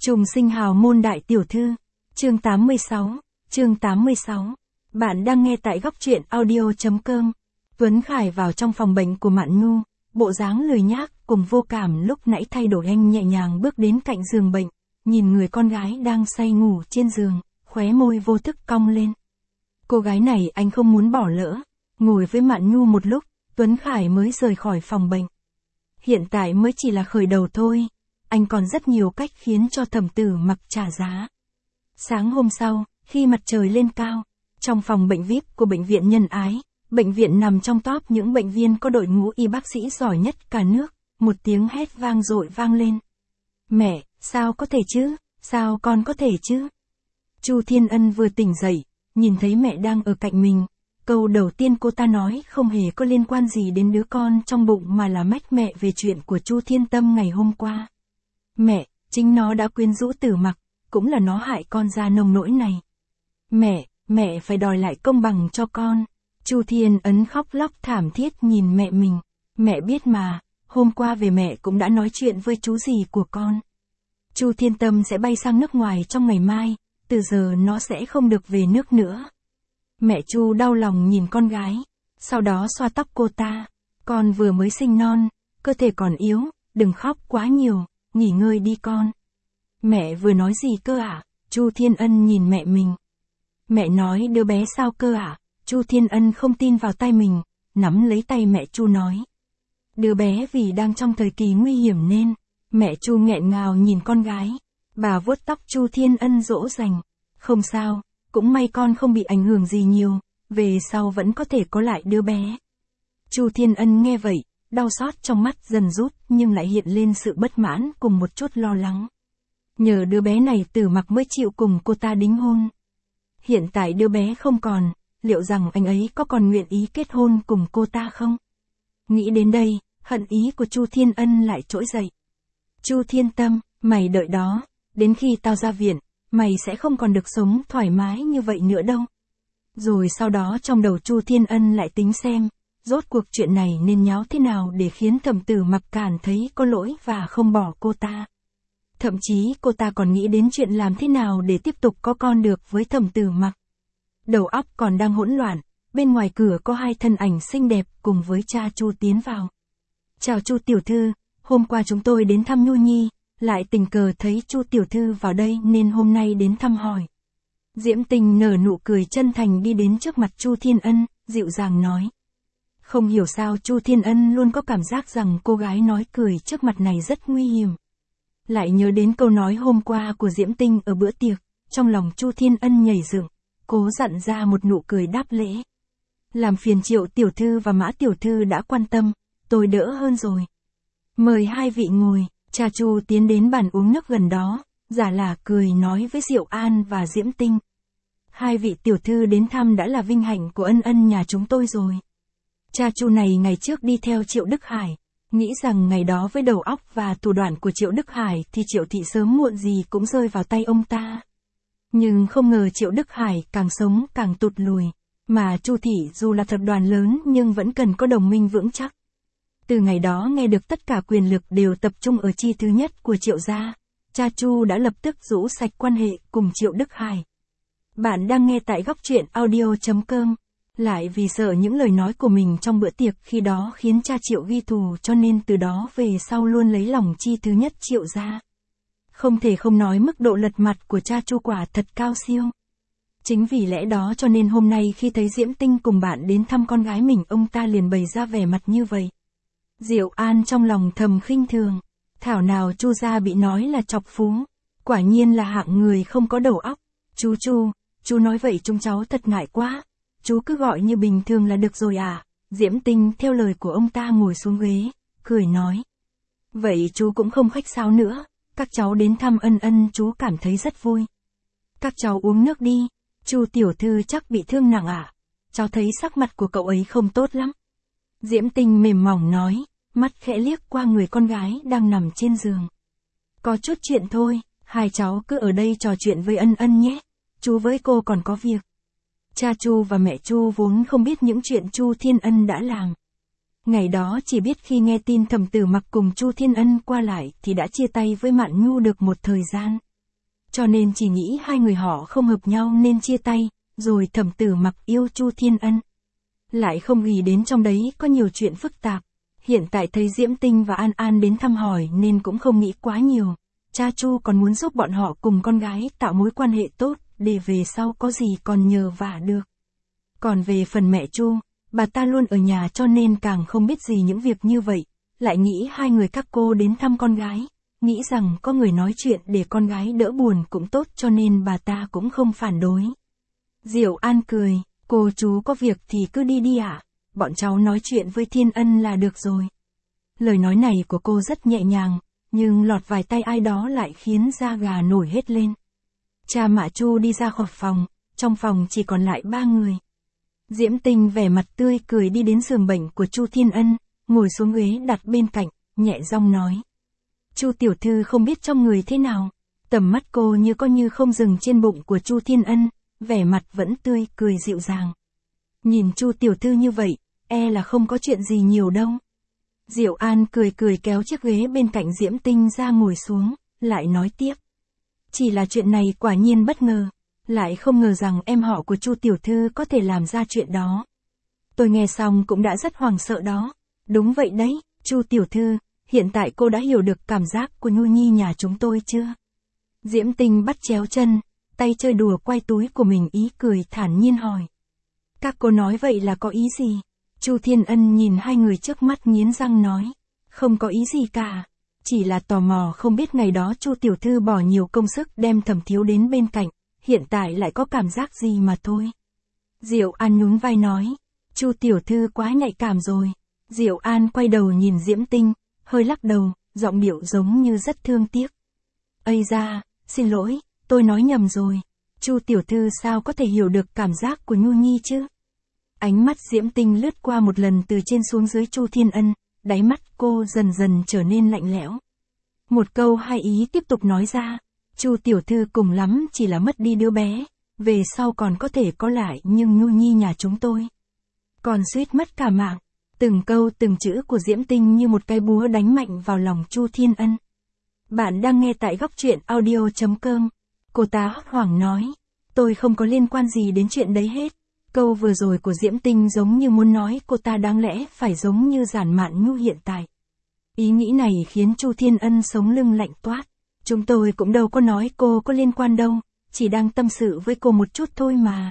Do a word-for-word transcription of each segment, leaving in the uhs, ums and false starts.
Trùng sinh hào môn đại tiểu thư. Chương tám mươi sáu. Chương tám mươi sáu. Bạn đang nghe tại góc truyện audio.com. Tuấn Khải vào trong phòng bệnh của Mạn Nhu, bộ dáng lười nhác cùng vô cảm lúc nãy thay đổi, anh nhẹ nhàng bước đến cạnh giường bệnh, nhìn người con gái đang say ngủ trên giường, khóe môi vô thức cong lên. Cô gái này anh không muốn bỏ lỡ. Ngồi với Mạn Nhu một lúc, Tuấn Khải mới rời khỏi phòng bệnh. Hiện tại mới chỉ là khởi đầu thôi, anh còn rất nhiều cách khiến cho Thẩm Tử Mặc trả giá. Sáng hôm sau, khi mặt trời lên cao, trong phòng bệnh vi ai pi của bệnh viện Nhân Ái, bệnh viện nằm trong top những bệnh viện có đội ngũ y bác sĩ giỏi nhất cả nước, một tiếng hét vang dội vang lên. Mẹ, sao có thể chứ, sao con có thể chứ? Chu Thiên Ân vừa tỉnh dậy, nhìn thấy mẹ đang ở cạnh mình. Câu đầu tiên cô ta nói không hề có liên quan gì đến đứa con trong bụng mà là mách mẹ về chuyện của Chu Thiên Tâm ngày hôm qua. Mẹ, chính nó đã quyến rũ Tử Mặc, cũng là nó hại con ra nông nỗi này. Mẹ, mẹ phải đòi lại công bằng cho con. Chu Thiên Ấn khóc lóc thảm thiết nhìn mẹ mình. Mẹ biết mà, hôm qua về mẹ cũng đã nói chuyện với chú dì của con. Chu Thiên Tâm sẽ bay sang nước ngoài trong ngày mai, từ giờ nó sẽ không được về nước nữa. Mẹ Chu đau lòng nhìn con gái, sau đó xoa tóc cô ta. Con vừa mới sinh non, cơ thể còn yếu, đừng khóc quá nhiều, nghỉ ngơi đi con. Mẹ vừa nói gì cơ ạ? À? Chu Thiên Ân nhìn mẹ mình. Mẹ nói đứa bé sao cơ ạ? À? Chu Thiên Ân không tin vào tay mình, nắm lấy tay mẹ Chu nói. Đứa bé vì đang trong thời kỳ nguy hiểm nên, mẹ Chu nghẹn ngào nhìn con gái. Bà vuốt tóc Chu Thiên Ân dỗ dành. Không sao, cũng may con không bị ảnh hưởng gì nhiều, về sau vẫn có thể có lại đứa bé. Chu Thiên Ân nghe vậy, đau xót trong mắt dần rút nhưng lại hiện lên sự bất mãn cùng một chút lo lắng. Nhờ đứa bé này Tử Mặc mới chịu cùng cô ta đính hôn. Hiện tại đứa bé không còn, liệu rằng anh ấy có còn nguyện ý kết hôn cùng cô ta không? Nghĩ đến đây, hận ý của Chu Thiên Ân lại trỗi dậy. Chu Thiên Tâm, mày đợi đó, đến khi tao ra viện, mày sẽ không còn được sống thoải mái như vậy nữa đâu. Rồi sau đó trong đầu Chu Thiên Ân lại tính xem, rốt cuộc chuyện này nên nháo thế nào để khiến Thẩm Tử Mặc cảm thấy có lỗi và không bỏ cô ta. Thậm chí cô ta còn nghĩ đến chuyện làm thế nào để tiếp tục có con được với Thẩm Tử Mặc. Đầu óc còn đang hỗn loạn, bên ngoài cửa có hai thân ảnh xinh đẹp cùng với cha Chu tiến vào. Chào Chu tiểu thư, hôm qua chúng tôi đến thăm Nhu Nhi, lại tình cờ thấy Chu tiểu thư vào đây nên hôm nay đến thăm hỏi. Diễm Tình nở nụ cười chân thành đi đến trước mặt Chu Thiên Ân, dịu dàng nói. Không hiểu sao Chu Thiên Ân luôn có cảm giác rằng cô gái nói cười trước mặt này rất nguy hiểm. Lại nhớ đến câu nói hôm qua của Diễm Tinh ở bữa tiệc, trong lòng Chu Thiên Ân nhảy dựng, cố dặn ra một nụ cười đáp lễ. Làm phiền Triệu tiểu thư và Mã tiểu thư đã quan tâm, tôi đỡ hơn rồi. Mời hai vị ngồi. Cha Chu tiến đến bàn uống nước gần đó, giả là cười nói với Diệu An và Diễm Tinh. Hai vị tiểu thư đến thăm đã là vinh hạnh của Ân Ân nhà chúng tôi rồi. Cha Chu này ngày trước đi theo Triệu Đức Hải, nghĩ rằng ngày đó với đầu óc và thủ đoạn của Triệu Đức Hải thì Triệu thị sớm muộn gì cũng rơi vào tay ông ta. Nhưng không ngờ Triệu Đức Hải càng sống càng tụt lùi, mà Chu thị dù là tập đoàn lớn nhưng vẫn cần có đồng minh vững chắc. Từ ngày đó nghe được tất cả quyền lực đều tập trung ở chi thứ nhất của Triệu gia, cha Chu đã lập tức rũ sạch quan hệ cùng Triệu Đức Hải. Bạn đang nghe tại góc truyện audio.com. Lại vì sợ những lời nói của mình trong bữa tiệc khi đó khiến cha Triệu ghi thù cho nên từ đó về sau luôn lấy lòng chi thứ nhất Triệu gia. Không thể không nói mức độ lật mặt của cha Chu quả thật cao siêu. Chính vì lẽ đó cho nên hôm nay khi thấy Diễm Tinh cùng bạn đến thăm con gái mình, ông ta liền bày ra vẻ mặt như vậy. Diệu An trong lòng thầm khinh thường, thảo nào Chu gia bị nói là chọc phú, quả nhiên là hạng người không có đầu óc. Chú Chu, chú nói vậy chúng cháu thật ngại quá, chú cứ gọi như bình thường là được rồi à? Diễm Tinh theo lời của ông ta ngồi xuống ghế, cười nói. Vậy chú cũng không khách sáo nữa, các cháu đến thăm Ân Ân chú cảm thấy rất vui. Các cháu uống nước đi, Chu tiểu thư chắc bị thương nặng à? Cháu thấy sắc mặt của cậu ấy không tốt lắm. Diễm Tinh mềm mỏng nói, mắt khẽ liếc qua người con gái đang nằm trên giường. Có chút chuyện thôi, hai cháu cứ ở đây trò chuyện với Ân Ân nhé, chú với cô còn có việc. Cha Chu và mẹ Chu vốn không biết những chuyện Chu Thiên Ân đã làm. Ngày đó chỉ biết khi nghe tin Thẩm Tử Mặc cùng Chu Thiên Ân qua lại thì đã chia tay với Mạn Nhu được một thời gian. cho nên chỉ nghĩ hai người họ không hợp nhau nên chia tay, rồi Thẩm Tử Mặc yêu Chu Thiên Ân. Lại không nghĩ đến trong đấy có nhiều chuyện phức tạp. Hiện tại thấy Diễm Tinh và An An đến thăm hỏi nên cũng không nghĩ quá nhiều. Cha Chu còn muốn giúp bọn họ cùng con gái tạo mối quan hệ tốt, để về sau có gì còn nhờ vả được. Còn về phần mẹ Chu, bà ta luôn ở nhà cho nên càng không biết gì những việc như vậy. Lại nghĩ hai người các cô đến thăm con gái, nghĩ rằng có người nói chuyện để con gái đỡ buồn cũng tốt cho nên bà ta cũng không phản đối. Diệu An cười, cô chú có việc thì cứ đi đi ạ, bọn cháu nói chuyện với Thiên Ân là được rồi. Lời nói này của cô rất nhẹ nhàng, nhưng lọt vài tay ai đó lại khiến da gà nổi hết lên. Cha mẹ Chu đi ra khỏi phòng, trong phòng chỉ còn lại ba người. Diễm Tinh vẻ mặt tươi cười đi đến giường bệnh của Chu Thiên Ân, ngồi xuống ghế đặt bên cạnh, nhẹ giọng nói. Chu tiểu thư không biết trong người thế nào, tầm mắt cô như có như không dừng trên bụng của Chu Thiên Ân, vẻ mặt vẫn tươi cười dịu dàng. Nhìn Chu tiểu thư như vậy, e là không có chuyện gì nhiều đâu. Diệu An cười cười kéo chiếc ghế bên cạnh Diễm Tinh ra ngồi xuống, lại nói tiếp. Chỉ là chuyện này quả nhiên bất ngờ, lại không ngờ rằng em họ của Chu tiểu thư có thể làm ra chuyện đó. Tôi nghe xong cũng đã rất hoảng sợ đó. Đúng vậy đấy, Chu tiểu thư, hiện tại cô đã hiểu được cảm giác của Nhu Nhi nhà chúng tôi chưa? Diễm Tinh bắt chéo chân, tay chơi đùa quay túi của mình ý cười thản nhiên hỏi. Các cô nói vậy là có ý gì? Chu Thiên Ân nhìn hai người trước mắt nghiến răng nói. Không có ý gì cả. Chỉ là tò mò không biết ngày đó Chu tiểu thư bỏ nhiều công sức đem Thẩm thiếu đến bên cạnh, hiện tại lại có cảm giác gì mà thôi. Diệu An nhún vai nói. Chu tiểu thư quá nhạy cảm rồi. Diệu An quay đầu nhìn Diễm Tinh, hơi lắc đầu, giọng điệu giống như rất thương tiếc. Ây da, xin lỗi, tôi nói nhầm rồi. Chu tiểu thư sao có thể hiểu được cảm giác của Nhu Nhi chứ? Ánh mắt Diễm Tinh lướt qua một lần từ trên xuống dưới Chu Thiên Ân, đáy mắt cô dần dần trở nên lạnh lẽo. Một câu hai ý tiếp tục nói ra, Chu tiểu thư cùng lắm chỉ là mất đi đứa bé, về sau còn có thể có lại nhưng Nhu Nhi nhà chúng tôi còn suýt mất cả mạng. Từng câu từng chữ của Diễm Tinh như một cái búa đánh mạnh vào lòng Chu Thiên Ân. Bạn đang nghe tại góc truyện audio chấm com. Cô ta hốt hoảng nói. Tôi không có liên quan gì đến chuyện đấy hết. Câu vừa rồi của Diễm Tinh giống như muốn nói cô ta đáng lẽ phải giống như Giản Mạn Nhu hiện tại. Ý nghĩ này khiến Chu Thiên Ân sống lưng lạnh toát. Chúng tôi cũng đâu có nói cô có liên quan đâu, chỉ đang tâm sự với cô một chút thôi mà.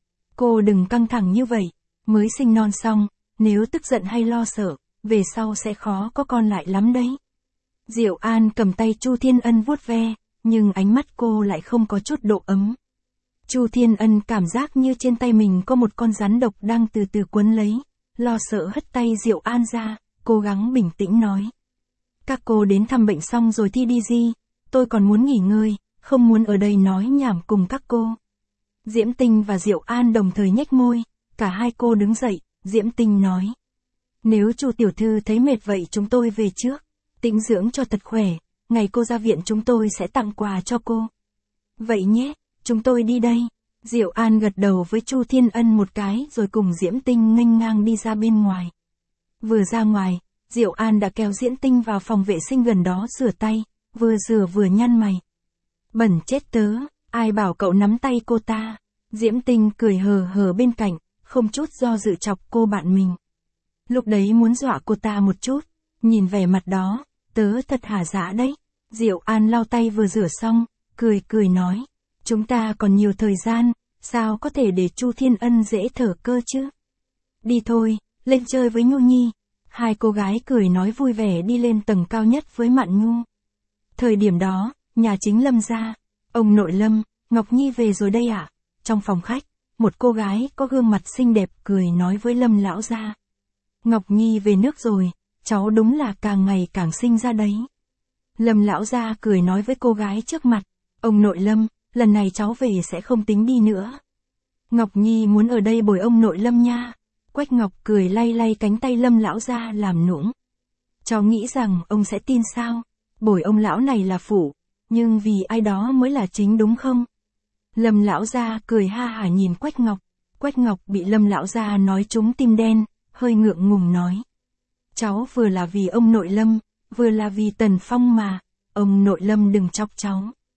Cô đừng căng thẳng như vậy, mới sinh non xong. Nếu tức giận hay lo sợ, về sau sẽ khó có con lại lắm đấy. Diệu An cầm tay Chu Thiên Ân vuốt ve, nhưng ánh mắt cô lại không có chút độ ấm. Chu Thiên Ân cảm giác như trên tay mình có một con rắn độc đang từ từ quấn lấy, lo sợ hất tay Diệu An ra, cố gắng bình tĩnh nói. Các cô đến thăm bệnh xong rồi thì đi gì, tôi còn muốn nghỉ ngơi, không muốn ở đây nói nhảm cùng các cô. Diễm Tinh và Diệu An đồng thời nhếch môi, cả hai cô đứng dậy. Diễm Tinh nói. Nếu Chu tiểu thư thấy mệt vậy chúng tôi về trước. Tĩnh dưỡng cho thật khỏe. Ngày cô ra viện chúng tôi sẽ tặng quà cho cô. Vậy nhé, chúng tôi đi đây. Diệu An gật đầu với Chu Thiên Ân một cái rồi cùng Diễm Tinh nghênh ngang đi ra bên ngoài. Vừa ra ngoài, Diệu An đã kéo Diễm Tinh vào phòng vệ sinh gần đó rửa tay. Vừa rửa vừa nhăn mày. Bẩn chết tớ, ai bảo cậu nắm tay cô ta. Diễm Tinh cười hờ hờ bên cạnh. Không chút do dự chọc cô bạn mình. Lúc đấy muốn dọa cô ta một chút, nhìn vẻ mặt đó, tớ thật hả dạ đấy. Diệu An lau tay vừa rửa xong, cười cười nói, chúng ta còn nhiều thời gian, sao có thể để Chu Thiên Ân dễ thở cơ chứ? Đi thôi, lên chơi với Nhu Nhi. Hai cô gái cười nói vui vẻ đi lên tầng cao nhất với Mạn Nhu. Thời điểm đó, nhà chính Lâm gia, ông nội Lâm, Ngọc Nhi về rồi đây ạ. À? Trong phòng khách, một cô gái có gương mặt xinh đẹp cười nói với Lâm lão gia. Ngọc Nhi về nước rồi, cháu đúng là càng ngày càng xinh ra đấy. Lâm lão gia cười nói với cô gái trước mặt, ông nội Lâm, lần này cháu về sẽ không tính đi nữa. Ngọc Nhi muốn ở đây bồi ông nội Lâm nha. Quách Ngọc cười lay lay cánh tay Lâm lão gia làm nũng. Cháu nghĩ rằng ông sẽ tin sao? Bồi ông lão này là phụ, nhưng vì ai đó mới là chính đúng không? Lâm lão gia cười ha hả nhìn Quách Ngọc. Quách Ngọc bị Lâm lão gia nói trúng tim đen, hơi ngượng ngùng nói. Cháu vừa là vì ông nội Lâm, vừa là vì Tần Phong mà, ông nội Lâm đừng chọc cháu.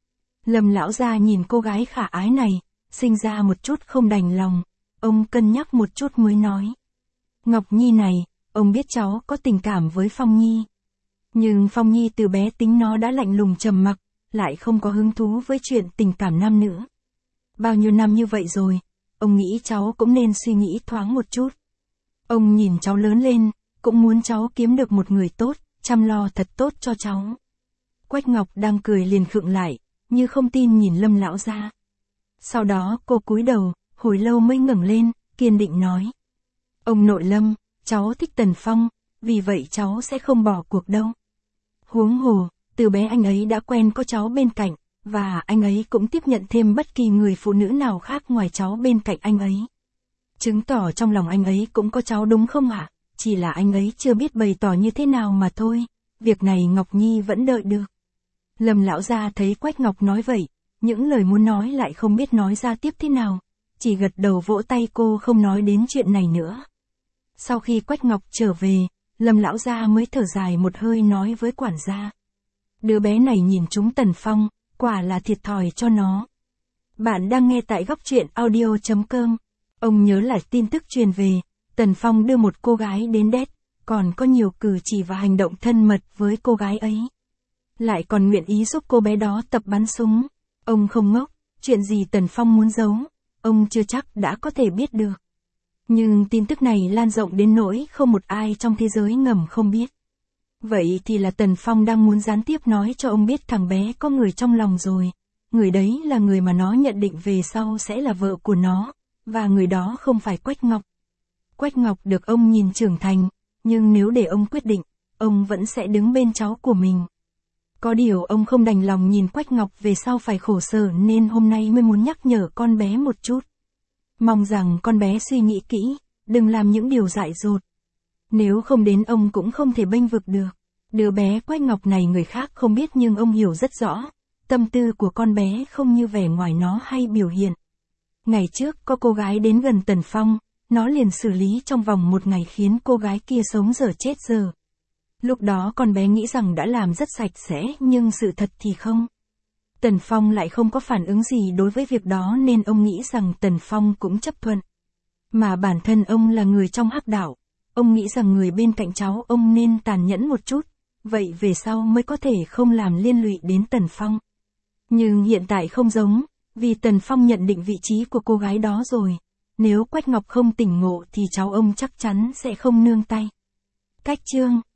Lâm lão gia nhìn cô gái khả ái này, sinh ra một chút không đành lòng, ông cân nhắc một chút mới nói. Ngọc Nhi này, ông biết cháu có tình cảm với Phong Nhi. Nhưng Phong Nhi từ bé tính nó đã lạnh lùng trầm mặc, lại không có hứng thú với chuyện tình cảm nam nữ. Bao nhiêu năm như vậy rồi, ông nghĩ cháu cũng nên suy nghĩ thoáng một chút. Ông nhìn cháu lớn lên, cũng muốn cháu kiếm được một người tốt, chăm lo thật tốt cho cháu. Quách Ngọc đang cười liền khựng lại, như không tin nhìn Lâm lão gia. Sau đó cô cúi đầu, hồi lâu mới ngẩng lên, kiên định nói. Ông nội Lâm, cháu thích Tần Phong, vì vậy cháu sẽ không bỏ cuộc đâu. Huống hồ, từ bé anh ấy đã quen có cháu bên cạnh, và anh ấy cũng tiếp nhận thêm bất kỳ người phụ nữ nào khác ngoài cháu bên cạnh anh ấy. Chứng tỏ trong lòng anh ấy cũng có cháu đúng không ạ? Chỉ là anh ấy chưa biết bày tỏ như thế nào mà thôi, việc này Ngọc Nhi vẫn đợi được. Lâm lão gia thấy Quách Ngọc nói vậy, những lời muốn nói lại không biết nói ra tiếp thế nào, chỉ gật đầu vỗ tay cô không nói đến chuyện này nữa. Sau khi Quách Ngọc trở về, Lâm lão gia mới thở dài một hơi nói với quản gia. Đứa bé này nhìn chúng Tần Phong, quả là thiệt thòi cho nó. Bạn đang nghe tại góc truyện audio chấm com. Ông nhớ lại tin tức truyền về, Tần Phong đưa một cô gái đến đét, còn có nhiều cử chỉ và hành động thân mật với cô gái ấy. Lại còn nguyện ý giúp cô bé đó tập bắn súng. Ông không ngốc, chuyện gì Tần Phong muốn giấu, ông chưa chắc đã có thể biết được. Nhưng tin tức này lan rộng đến nỗi không một ai trong thế giới ngầm không biết. Vậy thì là Tần Phong đang muốn gián tiếp nói cho ông biết thằng bé có người trong lòng rồi. Người đấy là người mà nó nhận định về sau sẽ là vợ của nó, và người đó không phải Quách Ngọc. Quách Ngọc được ông nhìn trưởng thành, nhưng nếu để ông quyết định, ông vẫn sẽ đứng bên cháu của mình. Có điều ông không đành lòng nhìn Quách Ngọc về sau phải khổ sở nên hôm nay mới muốn nhắc nhở con bé một chút. Mong rằng con bé suy nghĩ kỹ, đừng làm những điều dại dột. Nếu không đến ông cũng không thể bênh vực được. Đứa bé Quách Ngọc này người khác không biết nhưng ông hiểu rất rõ. Tâm tư của con bé không như vẻ ngoài nó hay biểu hiện. Ngày trước có cô gái đến gần Tần Phong, nó liền xử lý trong vòng một ngày khiến cô gái kia sống dở chết dở. Lúc đó con bé nghĩ rằng đã làm rất sạch sẽ nhưng sự thật thì không. Tần Phong lại không có phản ứng gì đối với việc đó nên ông nghĩ rằng Tần Phong cũng chấp thuận. Mà bản thân ông là người trong hắc đạo, ông nghĩ rằng người bên cạnh cháu ông nên tàn nhẫn một chút, vậy về sau mới có thể không làm liên lụy đến Tần Phong. Nhưng hiện tại không giống, vì Tần Phong nhận định vị trí của cô gái đó rồi. Nếu Quách Ngọc không tỉnh ngộ thì cháu ông chắc chắn sẽ không nương tay. Cách chương